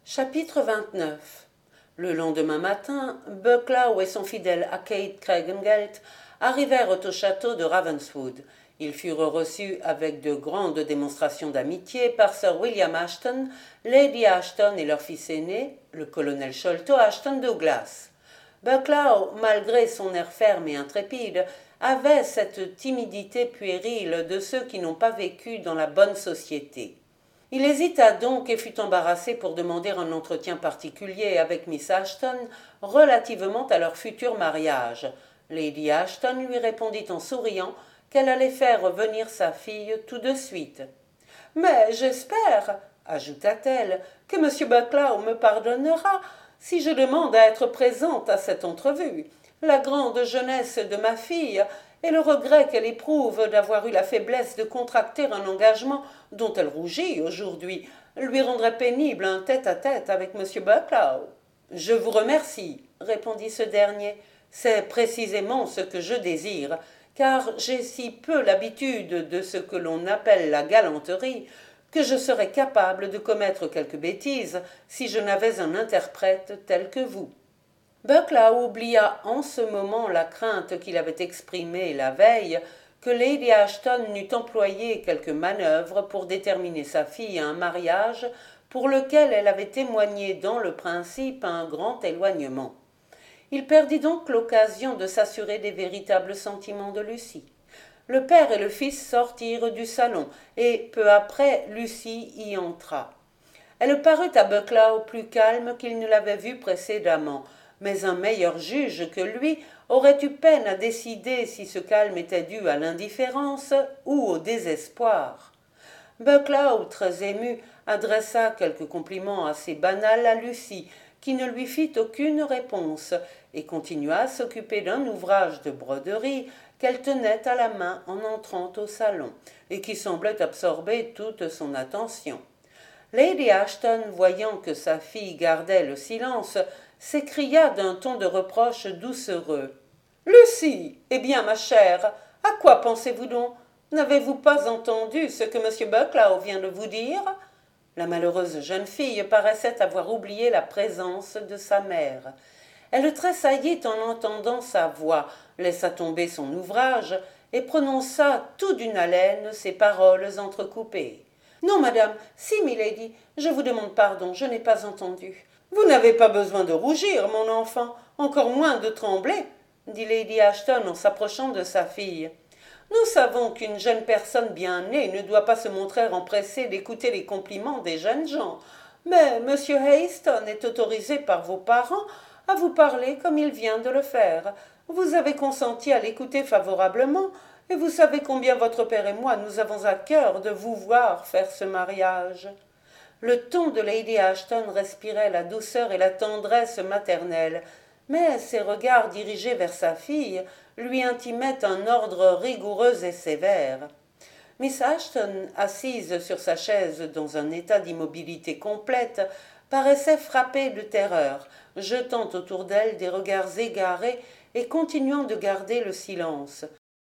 Chapitre 29. Le lendemain matin, Bucklaw et son fidèle Kate Craigengelt arrivèrent au château de Ravenswood. Ils furent reçus avec de grandes démonstrations d'amitié par Sir William Ashton, Lady Ashton et leur fils aîné, le colonel Sholto Ashton Douglas. Bucklaw, malgré son air ferme et intrépide, avait cette timidité puérile de ceux qui n'ont pas vécu dans la bonne société. Il hésita donc et fut embarrassé pour demander un entretien particulier avec Miss Ashton relativement à leur futur mariage. Lady Ashton lui répondit en souriant qu'elle allait faire venir sa fille tout de suite. « Mais j'espère, ajouta-t-elle, que M. Bucklaw me pardonnera si je demande à être présente à cette entrevue. La grande jeunesse de ma fille et le regret qu'elle éprouve d'avoir eu la faiblesse de contracter un engagement dont elle rougit aujourd'hui lui rendrait pénible un tête-à-tête avec M. Bucklaw. »« Je vous remercie, répondit ce dernier. C'est précisément ce que je désire, car j'ai si peu l'habitude de ce que l'on appelle la galanterie que je serais capable de commettre quelque bêtise si je n'avais un interprète tel que vous. » Bucklaw oublia en ce moment la crainte qu'il avait exprimée la veille que Lady Ashton n'eût employé quelque manœuvre pour déterminer sa fille à un mariage pour lequel elle avait témoigné dans le principe un grand éloignement. Il perdit donc l'occasion de s'assurer des véritables sentiments de Lucie. Le père et le fils sortirent du salon, et peu après Lucie y entra. Elle parut à Bucklaw plus calme qu'il ne l'avait vue précédemment, mais un meilleur juge que lui aurait eu peine à décider si ce calme était dû à l'indifférence ou au désespoir. Bucklaw, très ému, adressa quelques compliments assez banals à Lucie, qui ne lui fit aucune réponse, et continua à s'occuper d'un ouvrage de broderie qu'elle tenait à la main en entrant au salon, et qui semblait absorber toute son attention. Lady Ashton, voyant que sa fille gardait le silence, s'écria d'un ton de reproche doucereux. « Lucie, eh bien, ma chère, à quoi pensez-vous donc? N'avez-vous pas entendu ce que M. Bucklaw vient de vous dire ?» La malheureuse jeune fille paraissait avoir oublié la présence de sa mère. Elle tressaillit en entendant sa voix, laissa tomber son ouvrage et prononça tout d'une haleine ces paroles entrecoupées. « Non, madame, si, milady, je vous demande pardon, je n'ai pas entendu. »« Vous n'avez pas besoin de rougir, mon enfant, encore moins de trembler, » dit Lady Ashton en s'approchant de sa fille. « Nous savons qu'une jeune personne bien née ne doit pas se montrer empressée d'écouter les compliments des jeunes gens, mais M. Hayston est autorisé par vos parents à vous parler comme il vient de le faire. Vous avez consenti à l'écouter favorablement, et vous savez combien votre père et moi nous avons à cœur de vous voir faire ce mariage. » Le ton de Lady Ashton respirait la douceur et la tendresse maternelle, mais ses regards dirigés vers sa fille lui intimaient un ordre rigoureux et sévère. Miss Ashton, assise sur sa chaise dans un état d'immobilité complète, paraissait frappée de terreur, jetant autour d'elle des regards égarés et continuant de garder le silence.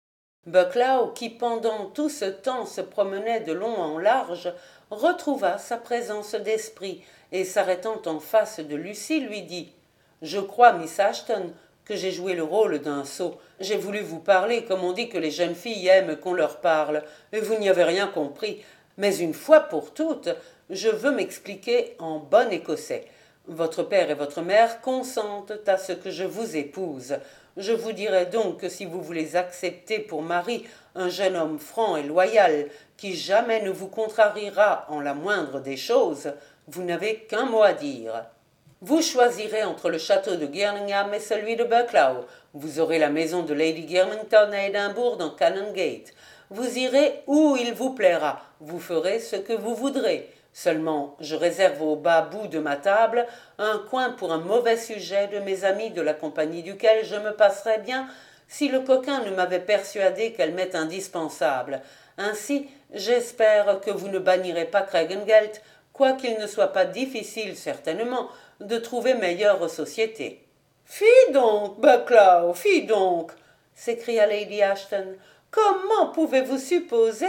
Bucklaw, qui pendant tout ce temps se promenait de long en large, retrouva sa présence d'esprit et, s'arrêtant en face de Lucie, lui dit « Je crois, Miss Ashton, que j'ai joué le rôle d'un sot. J'ai voulu vous parler comme on dit que les jeunes filles aiment qu'on leur parle, et vous n'y avez rien compris. Mais une fois pour toutes, je veux m'expliquer en bon écossais. Votre père et votre mère consentent à ce que je vous épouse. Je vous dirai donc que si vous voulez accepter pour mari un jeune homme franc et loyal, qui jamais ne vous contrariera en la moindre des choses, vous n'avez qu'un mot à dire. Vous choisirez entre le château de Girlingham et celui de Bucklaw. Vous aurez la maison de Lady Girlington à Édimbourg dans Canongate. Vous irez où il vous plaira. Vous ferez ce que vous voudrez. Seulement, je réserve au bas bout de ma table un coin pour un mauvais sujet de mes amis de la compagnie duquel je me passerais bien si le coquin ne m'avait persuadé qu'elle m'est indispensable. Ainsi, j'espère que vous ne bannirez pas Craigengelt, quoiqu'il ne soit pas difficile, certainement, de trouver meilleure société. »« Fi donc, Bucklaw, fi donc !» s'écria Lady Ashton. « Comment pouvez-vous supposer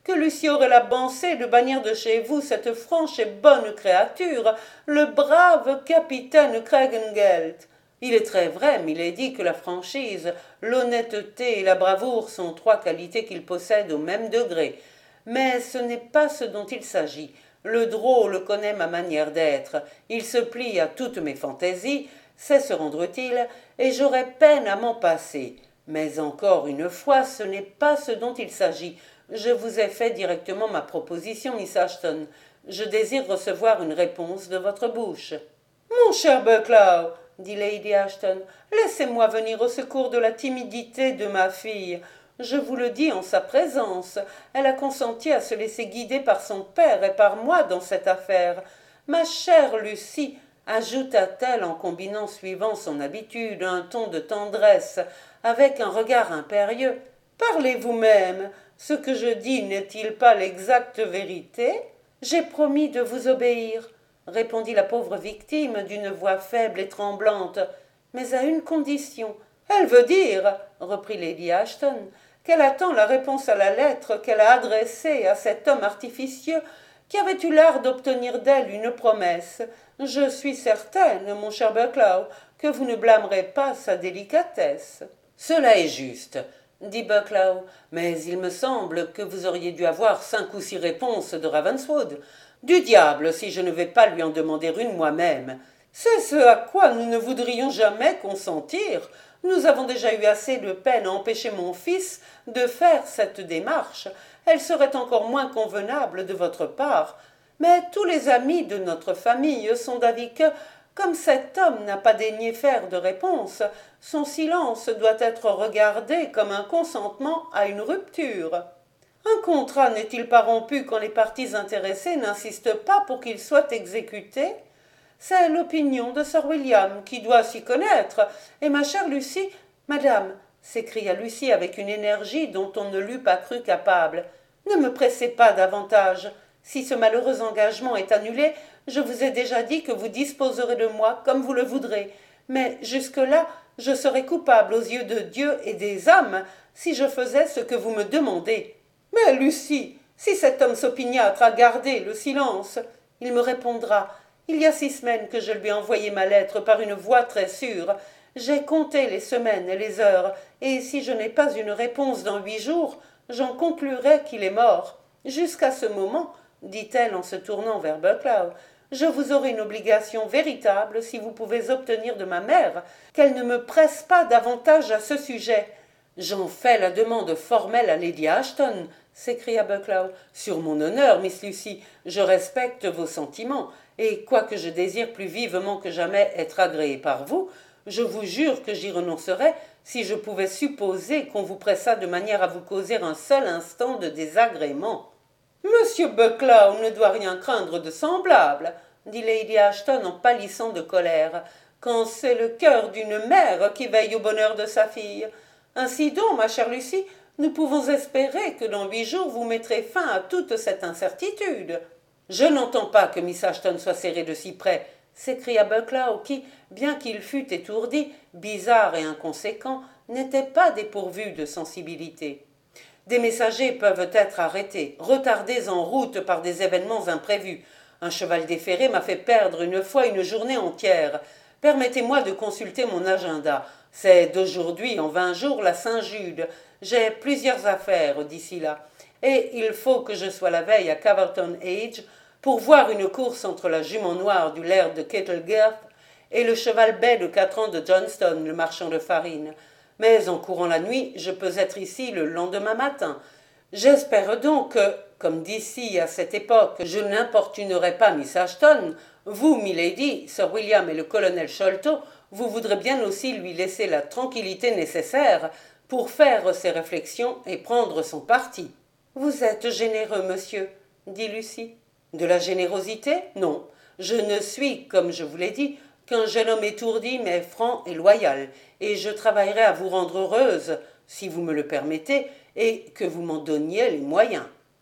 que Lucie aurait la pensée de bannir de chez vous cette franche et bonne créature, le brave capitaine Craigengelt. Il est très vrai, milady, que la franchise, l'honnêteté et la bravoure sont trois qualités qu'il possède au même degré. Mais ce n'est pas ce dont il s'agit. Le drôle connaît ma manière d'être. Il se plie à toutes mes fantaisies, sait se rendre utile, et j'aurais peine à m'en passer. Mais encore une fois, ce n'est pas ce dont il s'agit. Je vous ai fait directement ma proposition, Miss Ashton. Je désire recevoir une réponse de votre bouche. Mon cher Bucklow, dit Lady Ashton, laissez-moi venir au secours de la timidité de ma fille. Je vous le dis en sa présence. Elle a consenti à se laisser guider par son père et par moi dans cette affaire. Ma chère Lucie, ajouta-t-elle en combinant suivant son habitude un ton de tendresse avec un regard impérieux, parlez vous-même. Ce que je dis n'est-il pas l'exacte vérité? J'ai promis de vous obéir, répondit la pauvre victime d'une voix faible et tremblante, mais à une condition. Elle veut dire, reprit Lady Ashton, qu'elle attend la réponse à la lettre qu'elle a adressée à cet homme artificieux qui avait eu l'art d'obtenir d'elle une promesse. Je suis certaine, mon cher Bucklow, que vous ne blâmerez pas sa délicatesse. Cela est juste, dit Bucklow, mais il me semble que vous auriez dû avoir 5 ou 6 réponses de Ravenswood. Du diable, si je ne vais pas lui en demander une moi-même. C'est ce à quoi nous ne voudrions jamais consentir. Nous avons déjà eu assez de peine à empêcher mon fils de faire cette démarche. Elle serait encore moins convenable de votre part. Mais tous les amis de notre famille sont d'avis que, comme cet homme n'a pas daigné faire de réponse, son silence doit être regardé comme un consentement à une rupture. Un contrat n'est-il pas rompu quand les parties intéressées n'insistent pas pour qu'il soit exécuté? C'est l'opinion de Sir William qui doit s'y connaître, et ma chère Lucie, madame, s'écria Lucie avec une énergie dont on ne l'eût pas cru capable, ne me pressez pas davantage. Si ce malheureux engagement est annulé, je vous ai déjà dit que vous disposerez de moi comme vous le voudrez, mais jusque-là, je serais coupable aux yeux de Dieu et des âmes si je faisais ce que vous me demandez. Mais Lucie, si cet homme s'opiniâtre à garder le silence, il me répondra. Il y a 6 semaines que je lui ai envoyé ma lettre par une voie très sûre. J'ai compté les semaines et les heures, et si je n'ai pas une réponse dans 8 jours, j'en conclurai qu'il est mort. Jusqu'à ce moment, dit-elle en se tournant vers Bucklow, je vous aurai une obligation véritable si vous pouvez obtenir de ma mère qu'elle ne me presse pas davantage à ce sujet. J'en fais la demande formelle à Lady Ashton, s'écria Bucklow. Sur mon honneur, Miss Lucie, je respecte vos sentiments, et quoique je désire plus vivement que jamais être agréé par vous, je vous jure que j'y renoncerais si je pouvais supposer qu'on vous pressât de manière à vous causer un seul instant de désagrément. Monsieur Bucklow ne doit rien craindre de semblable, dit Lady Ashton en pâlissant de colère, quand c'est le cœur d'une mère qui veille au bonheur de sa fille. Ainsi donc, ma chère Lucie, nous pouvons espérer que dans 8 jours vous mettrez fin à toute cette incertitude. Je n'entends pas que Miss Ashton soit serrée de si près, s'écria Bucklow, qui, bien qu'il fût étourdi, bizarre et inconséquent, n'était pas dépourvu de sensibilité. Des messagers peuvent être arrêtés, retardés en route par des événements imprévus. Un cheval déféré m'a fait perdre une fois une journée entière. Permettez-moi de consulter mon agenda. C'est d'aujourd'hui en 20 jours la Saint-Jude. J'ai plusieurs affaires d'ici là. Et il faut que je sois la veille à Caverton Edge pour voir une course entre la jument noire du laird de Kettlegarth et le cheval bai de 4 ans de Johnston, le marchand de farine. Mais en courant la nuit, je peux être ici le lendemain matin. J'espère donc que, comme d'ici à cette époque, je n'importunerai pas Miss Ashton, vous, milady, Sir William et le colonel Sholto, vous voudrez bien aussi lui laisser la tranquillité nécessaire pour faire ses réflexions et prendre son parti. Vous êtes généreux, monsieur, dit Lucie. De la générosité? Non. Je ne suis, comme je vous l'ai dit, qu'un jeune homme étourdi mais franc et loyal, et je travaillerai à vous rendre heureuse, si vous me le permettez, et que vous m'en donniez les moyens.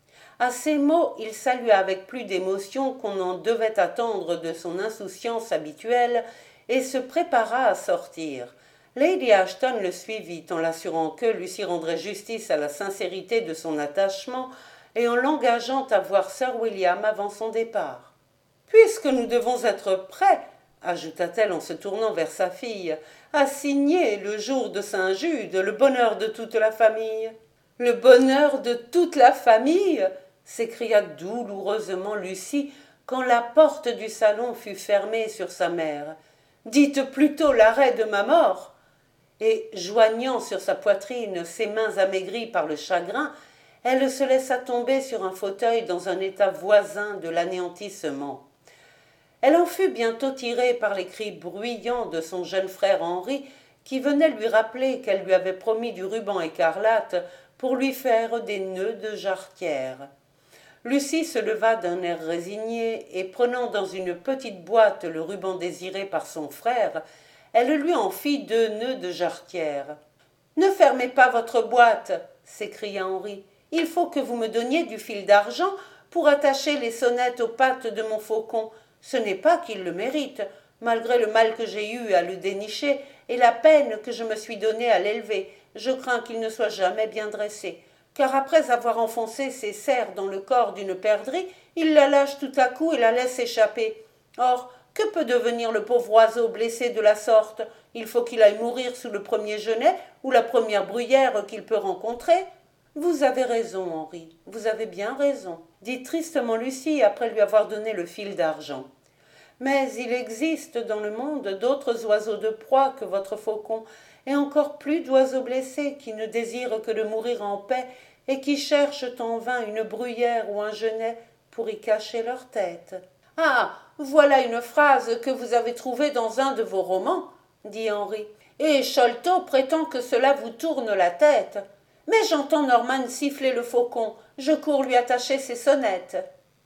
À ces mots, il salua avec plus d'émotion qu'on en devait attendre de son insouciance habituelle, et se prépara à sortir. Lady Ashton le suivit en l'assurant que Lucie rendrait justice à la sincérité de son attachement et en l'engageant à voir Sir William avant son départ. « Puisque nous devons être prêts, ajouta-t-elle en se tournant vers sa fille, à signer le jour de Saint-Jude le bonheur de toute la famille. »« Le bonheur de toute la famille !» s'écria douloureusement Lucie quand la porte du salon fut fermée sur sa mère. « Dites plutôt l'arrêt de ma mort !» Et, joignant sur sa poitrine ses mains amaigries par le chagrin, elle se laissa tomber sur un fauteuil dans un état voisin de l'anéantissement. Elle en fut bientôt tirée par les cris bruyants de son jeune frère Henri, qui venait lui rappeler qu'elle lui avait promis du ruban écarlate pour lui faire des nœuds de jarretière. Lucie se leva d'un air résigné et, prenant dans une petite boîte le ruban désiré par son frère, elle lui en fit 2 nœuds de jarretière. « Ne fermez pas votre boîte !» s'écria Henri. « Il faut que vous me donniez du fil d'argent pour attacher les sonnettes aux pattes de mon faucon. Ce n'est pas qu'il le mérite, malgré le mal que j'ai eu à le dénicher et la peine que je me suis donnée à l'élever. Je crains qu'il ne soit jamais bien dressé, car après avoir enfoncé ses serres dans le corps d'une perdrix, il la lâche tout à coup et la laisse échapper. Or, que peut devenir le pauvre oiseau blessé de la sorte? Il faut qu'il aille mourir sous le premier genêt ou la première bruyère qu'il peut rencontrer. » « Vous avez raison, Henri, vous avez bien raison, » dit tristement Lucie après lui avoir donné le fil d'argent. « Mais il existe dans le monde d'autres oiseaux de proie que votre faucon, et encore plus d'oiseaux blessés qui ne désirent que de mourir en paix et qui cherchent en vain une bruyère ou un genêt pour y cacher leur tête. »« Ah, voilà une phrase que vous avez trouvée dans un de vos romans, » dit Henri, « et Sholto prétend que cela vous tourne la tête. Mais j'entends Norman siffler le faucon, je cours lui attacher ses sonnettes. »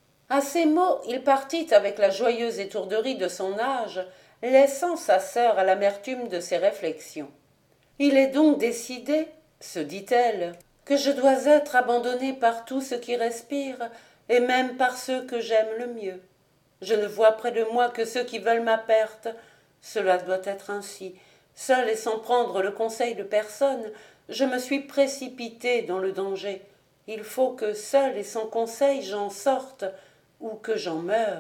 À ces mots, il partit avec la joyeuse étourderie de son âge, laissant sa sœur à l'amertume de ses réflexions. « Il est donc décidé, se dit-elle, que je dois être abandonnée par tout ce qui respire, et même par ceux que j'aime le mieux. Je ne vois près de moi que ceux qui veulent ma perte. Cela doit être ainsi. Seule et sans prendre le conseil de personne, je me suis précipitée dans le danger. Il faut que seule et sans conseil j'en sorte, ou que j'en meure. »